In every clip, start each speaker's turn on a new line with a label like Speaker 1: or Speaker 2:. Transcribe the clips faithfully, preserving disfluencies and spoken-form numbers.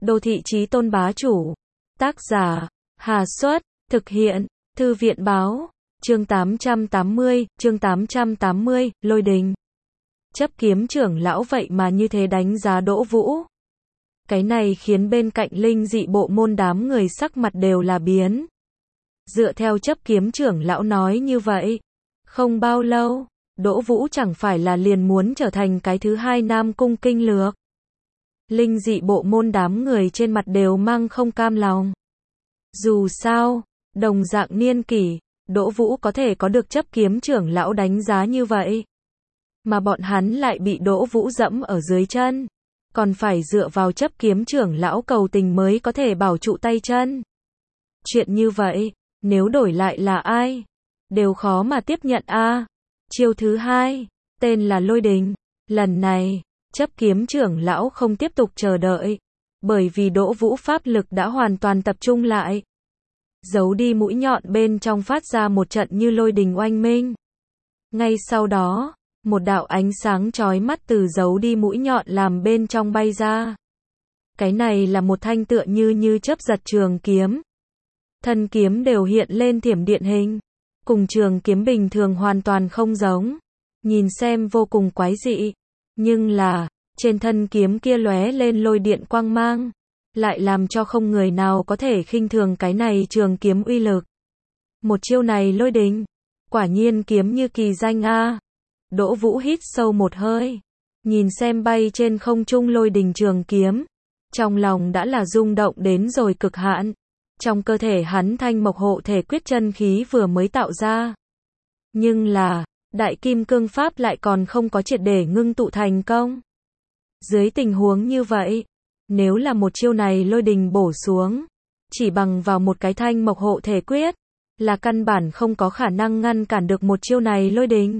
Speaker 1: Đô thị chí tôn bá chủ. Tác giả, Hà Xuất, thực hiện, Thư viện báo, chương tám trăm tám mươi, chương tám trăm tám mươi, Lôi Đình. Chấp kiếm trưởng lão vậy mà như thế đánh giá Đỗ Vũ. Cái này khiến bên cạnh linh dị bộ môn đám người sắc mặt đều là biến. Dựa theo chấp kiếm trưởng lão nói như vậy, không bao lâu, Đỗ Vũ chẳng phải là liền muốn trở thành cái thứ hai Nam Cung Kinh Lược. Linh dị bộ môn đám người trên mặt đều mang không cam lòng. Dù sao, đồng dạng niên kỷ, Đỗ Vũ có thể có được chấp kiếm trưởng lão đánh giá như vậy. Mà bọn hắn lại bị Đỗ Vũ dẫm ở dưới chân. Còn phải dựa vào chấp kiếm trưởng lão cầu tình mới có thể bảo trụ tay chân. Chuyện như vậy, nếu đổi lại là ai, đều khó mà tiếp nhận a. Chiêu thứ hai, tên là Lôi Đình. Lần này, chấp kiếm trưởng lão không tiếp tục chờ đợi, bởi vì Đỗ Vũ pháp lực đã hoàn toàn tập trung lại. Giấu đi mũi nhọn bên trong phát ra một trận như lôi đình oanh minh. Ngay sau đó, một đạo ánh sáng chói mắt từ giấu đi mũi nhọn làm bên trong bay ra. Cái này là một thanh tựa như như chớp giật trường kiếm. Thân kiếm đều hiện lên thiểm điện hình, cùng trường kiếm bình thường hoàn toàn không giống, nhìn xem vô cùng quái dị. Nhưng là, trên thân kiếm kia lóe lên lôi điện quang mang, lại làm cho không người nào có thể khinh thường cái này trường kiếm uy lực. Một chiêu này Lôi Đình, quả nhiên kiếm như kỳ danh a. Đỗ Vũ hít sâu một hơi, nhìn xem bay trên không trung lôi đình trường kiếm, trong lòng đã là rung động đến rồi cực hạn. Trong cơ thể hắn thanh mộc hộ thể quyết chân khí vừa mới tạo ra. Nhưng là, đại kim cương pháp lại còn không có triệt để ngưng tụ thành công. Dưới tình huống như vậy, nếu là một chiêu này lôi đình bổ xuống, chỉ bằng vào một cái thanh mộc hộ thể quyết, là căn bản không có khả năng ngăn cản được một chiêu này lôi đình.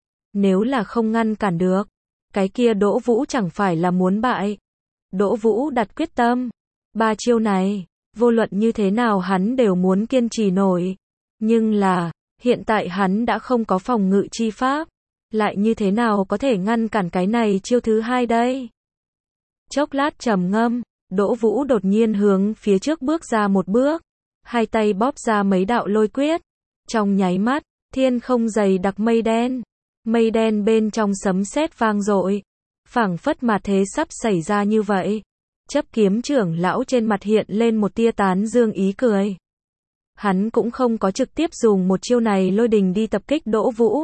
Speaker 1: Nếu là không ngăn cản được, cái kia Đỗ Vũ chẳng phải là muốn bại. Đỗ Vũ đặt quyết tâm, ba chiêu này, vô luận như thế nào hắn đều muốn kiên trì nổi. Nhưng là, hiện tại hắn đã không có phòng ngự chi pháp, lại như thế nào có thể ngăn cản cái này chiêu thứ hai đây? Chốc lát trầm ngâm, Đỗ Vũ đột nhiên hướng phía trước bước ra một bước, hai tay bóp ra mấy đạo lôi quyết. Trong nháy mắt, thiên không dày đặc mây đen, mây đen bên trong sấm sét vang dội, phảng phất mà thế sắp xảy ra như vậy. Chấp kiếm trưởng lão trên mặt hiện lên một tia tán dương ý cười. Hắn cũng không có trực tiếp dùng một chiêu này lôi đình đi tập kích Đỗ Vũ,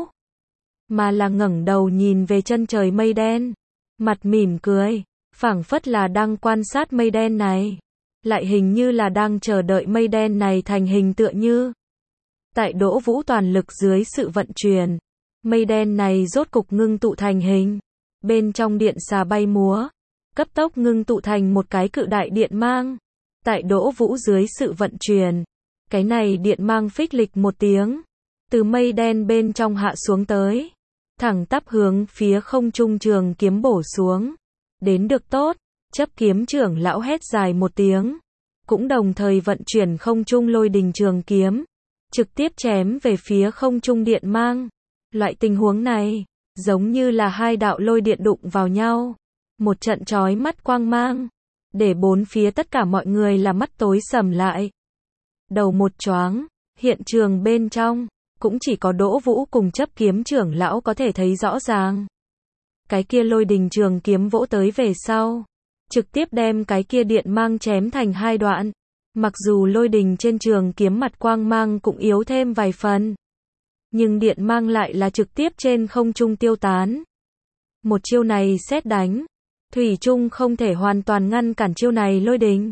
Speaker 1: mà là ngẩng đầu nhìn về chân trời mây đen, mặt mỉm cười, phảng phất là đang quan sát mây đen này, lại hình như là đang chờ đợi mây đen này thành hình tựa như. Tại Đỗ Vũ toàn lực dưới sự vận chuyển, mây đen này rốt cục ngưng tụ thành hình, bên trong điện xà bay múa, cấp tốc ngưng tụ thành một cái cự đại điện mang. Tại Đỗ Vũ dưới sự vận chuyển, cái này điện mang phích lịch một tiếng, từ mây đen bên trong hạ xuống tới, thẳng tắp hướng phía không trung trường kiếm bổ xuống. Đến được tốt, chấp kiếm trưởng lão hét dài một tiếng, cũng đồng thời vận chuyển không trung lôi đình trường kiếm, trực tiếp chém về phía không trung điện mang. Loại tình huống này, giống như là hai đạo lôi điện đụng vào nhau, một trận chói mắt quang mang, để bốn phía tất cả mọi người là mắt tối sầm lại. Đầu một choáng, hiện trường bên trong, cũng chỉ có Đỗ Vũ cùng chấp kiếm trưởng lão có thể thấy rõ ràng. Cái kia lôi đình trường kiếm vỗ tới về sau, trực tiếp đem cái kia điện mang chém thành hai đoạn. Mặc dù lôi đình trên trường kiếm mặt quang mang cũng yếu thêm vài phần, nhưng điện mang lại là trực tiếp trên không trung tiêu tán. Một chiêu này sét đánh, thủy chung không thể hoàn toàn ngăn cản chiêu này lôi đình.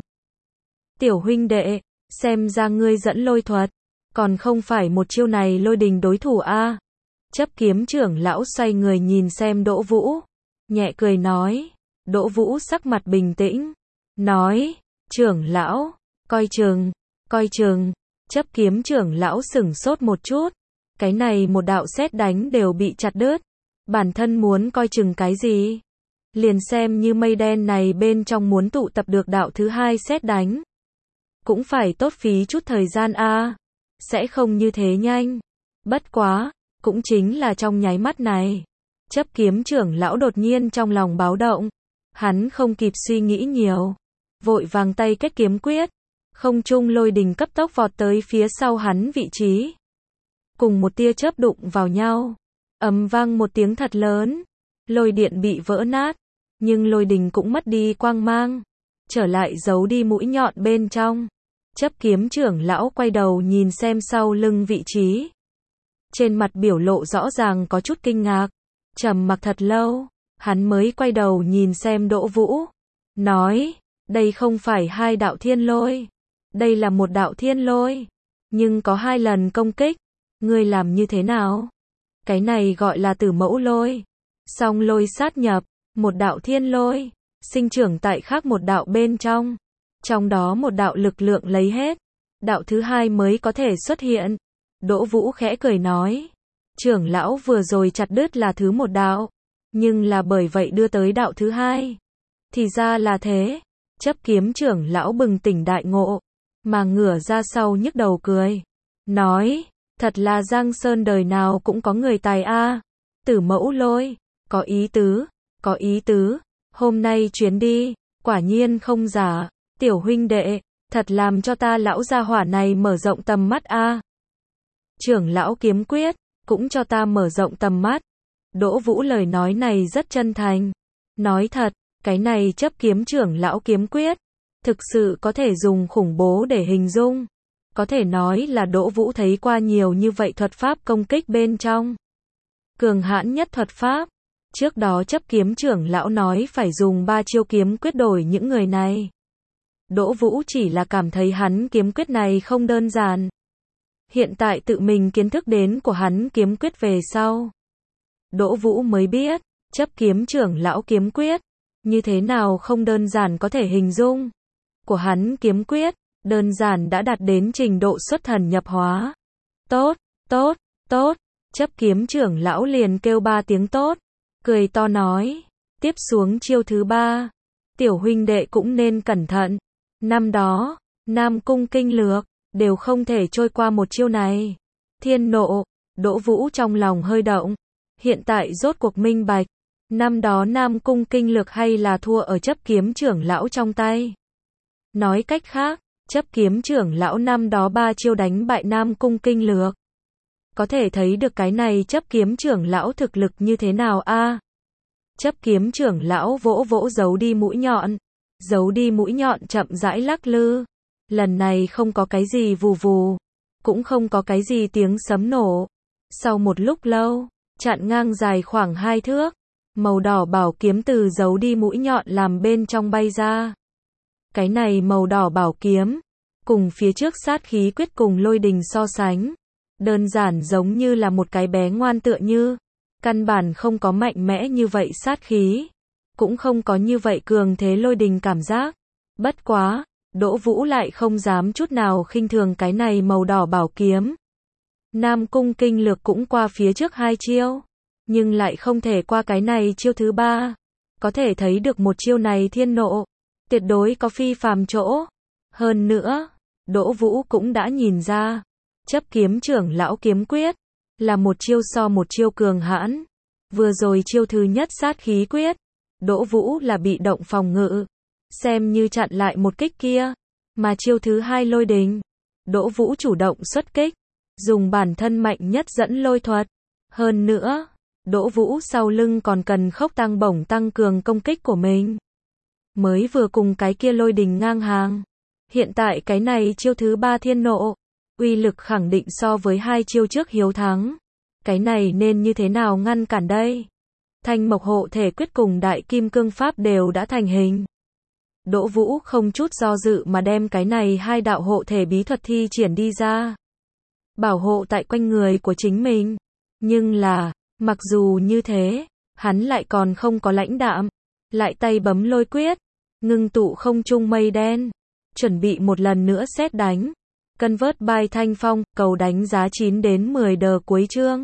Speaker 1: Tiểu huynh đệ, xem ra ngươi dẫn lôi thuật, còn không phải một chiêu này lôi đình đối thủ a. Chấp kiếm trưởng lão xoay người nhìn xem Đỗ Vũ, nhẹ cười nói. Đỗ Vũ sắc mặt bình tĩnh, nói, trưởng lão, coi chừng, coi chừng. Chấp kiếm trưởng lão sửng sốt một chút, cái này một đạo sét đánh đều bị chặt đứt, bản thân muốn coi chừng cái gì? Liền xem như mây đen này bên trong muốn tụ tập được đạo thứ hai sét đánh, cũng phải tốt phí chút thời gian a, sẽ không như thế nhanh. Bất quá, cũng chính là trong nháy mắt này, chấp kiếm trưởng lão đột nhiên trong lòng báo động, hắn không kịp suy nghĩ nhiều, vội vàng tay kết kiếm quyết. Không trung lôi đình cấp tốc vọt tới phía sau hắn vị trí. Cùng một tia chớp đụng vào nhau. Ầm vang một tiếng thật lớn. Lôi điện bị vỡ nát. Nhưng lôi đình cũng mất đi quang mang. Trở lại giấu đi mũi nhọn bên trong. Chấp kiếm trưởng lão quay đầu nhìn xem sau lưng vị trí. Trên mặt biểu lộ rõ ràng có chút kinh ngạc. Trầm mặc thật lâu. Hắn mới quay đầu nhìn xem Đỗ Vũ. Nói, đây không phải hai đạo thiên lôi. Đây là một đạo thiên lôi. Nhưng có hai lần công kích. Ngươi làm như thế nào? Cái này gọi là tử mẫu lôi. Song lôi sát nhập. Một đạo thiên lôi. Sinh trưởng tại khác một đạo bên trong. Trong đó một đạo lực lượng lấy hết. Đạo thứ hai mới có thể xuất hiện. Đỗ Vũ khẽ cười nói. Trưởng lão vừa rồi chặt đứt là thứ một đạo. Nhưng là bởi vậy đưa tới đạo thứ hai. Thì ra là thế. Chấp kiếm trưởng lão bừng tỉnh đại ngộ. Mà ngửa ra sau nhức đầu cười. Nói. Thật là Giang Sơn đời nào cũng có người tài a. Tử mẫu lôi. Có ý tứ. Có ý tứ. Hôm nay chuyến đi. Quả nhiên không giả. Tiểu huynh đệ. Thật làm cho ta lão gia hỏa này mở rộng tầm mắt a. Trưởng lão kiếm quyết. Cũng cho ta mở rộng tầm mắt. Đỗ Vũ lời nói này rất chân thành. Nói thật. Cái này chấp kiếm trưởng lão kiếm quyết. Thực sự có thể dùng khủng bố để hình dung. Có thể nói là Đỗ Vũ thấy qua nhiều như vậy thuật pháp công kích bên trong. Cường hãn nhất thuật pháp. Trước đó chấp kiếm trưởng lão nói phải dùng ba chiêu kiếm quyết đổi những người này. Đỗ Vũ chỉ là cảm thấy hắn kiếm quyết này không đơn giản. Hiện tại tự mình kiến thức đến của hắn kiếm quyết về sau. Đỗ Vũ mới biết, chấp kiếm trưởng lão kiếm quyết. Như thế nào không đơn giản có thể hình dung. Của hắn kiếm quyết. Đơn giản đã đạt đến trình độ xuất thần nhập hóa. Tốt, tốt, tốt. Chấp kiếm trưởng lão liền kêu ba tiếng tốt. Cười to nói. Tiếp xuống chiêu thứ ba. Tiểu huynh đệ cũng nên cẩn thận. Năm đó, Nam Cung kinh lược. Đều không thể trôi qua một chiêu này. Thiên nộ. Đỗ Vũ trong lòng hơi động. Hiện tại rốt cuộc minh bạch. Năm đó Nam Cung kinh lược hay là thua ở chấp kiếm trưởng lão trong tay. Nói cách khác. Chấp kiếm trưởng lão năm đó ba chiêu đánh bại Nam Cung kinh lược. Có thể thấy được cái này chấp kiếm trưởng lão thực lực như thế nào a? Chấp kiếm trưởng lão vỗ vỗ giấu đi mũi nhọn. Giấu đi mũi nhọn chậm rãi lắc lư. Lần này không có cái gì vù vù. Cũng không có cái gì tiếng sấm nổ. Sau một lúc lâu, chặn ngang dài khoảng hai thước. Màu đỏ bảo kiếm từ giấu đi mũi nhọn làm bên trong bay ra. Cái này màu đỏ bảo kiếm, cùng phía trước sát khí quyết cùng lôi đình so sánh. Đơn giản giống như là một cái bé ngoan tựa như. Căn bản không có mạnh mẽ như vậy sát khí. Cũng không có như vậy cường thế lôi đình cảm giác. Bất quá, Đỗ Vũ lại không dám chút nào khinh thường cái này màu đỏ bảo kiếm. Nam Cung kinh lược cũng qua phía trước hai chiêu. Nhưng lại không thể qua cái này chiêu thứ ba. Có thể thấy được một chiêu này thiên nộ. Tuyệt đối có phi phàm chỗ. Hơn nữa, Đỗ Vũ cũng đã nhìn ra. Chấp kiếm trưởng lão kiếm quyết. Là một chiêu so một chiêu cường hãn. Vừa rồi chiêu thứ nhất sát khí quyết. Đỗ Vũ là bị động phòng ngự. Xem như chặn lại một kích kia. Mà chiêu thứ hai lôi đình. Đỗ Vũ chủ động xuất kích. Dùng bản thân mạnh nhất dẫn lôi thuật. Hơn nữa, Đỗ Vũ sau lưng còn cần khốc tăng bổng tăng cường công kích của mình. Mới vừa cùng cái kia lôi đình ngang hàng. Hiện tại cái này chiêu thứ ba thiên nộ. Uy lực khẳng định so với hai chiêu trước hiếu thắng. Cái này nên như thế nào ngăn cản đây? Thanh mộc hộ thể quyết cùng đại kim cương pháp đều đã thành hình. Đỗ Vũ không chút do dự mà đem cái này hai đạo hộ thể bí thuật thi triển đi ra. Bảo hộ tại quanh người của chính mình. Nhưng là, mặc dù như thế, hắn lại còn không có lãnh đạm. Lại tay bấm lôi quyết. Ngưng tụ không trung mây đen. Chuẩn bị một lần nữa sét đánh. Convert by Thanh Phong, cầu đánh giá chín đến mười đờ cuối chương.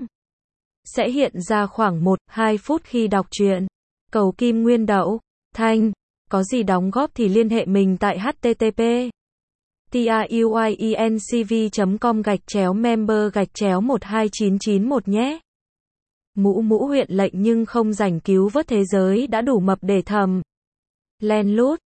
Speaker 1: Sẽ hiện ra khoảng một đến hai phút khi đọc truyện. Cầu kim nguyên đậu. Thanh. Có gì đóng góp thì liên hệ mình tại http truyencv chấm com gạch chéo member gạch chéo một hai chín chín một nhé. Mũ mũ huyện lệnh nhưng không rảnh cứu vớt thế giới đã đủ mập để thầm. Len lút.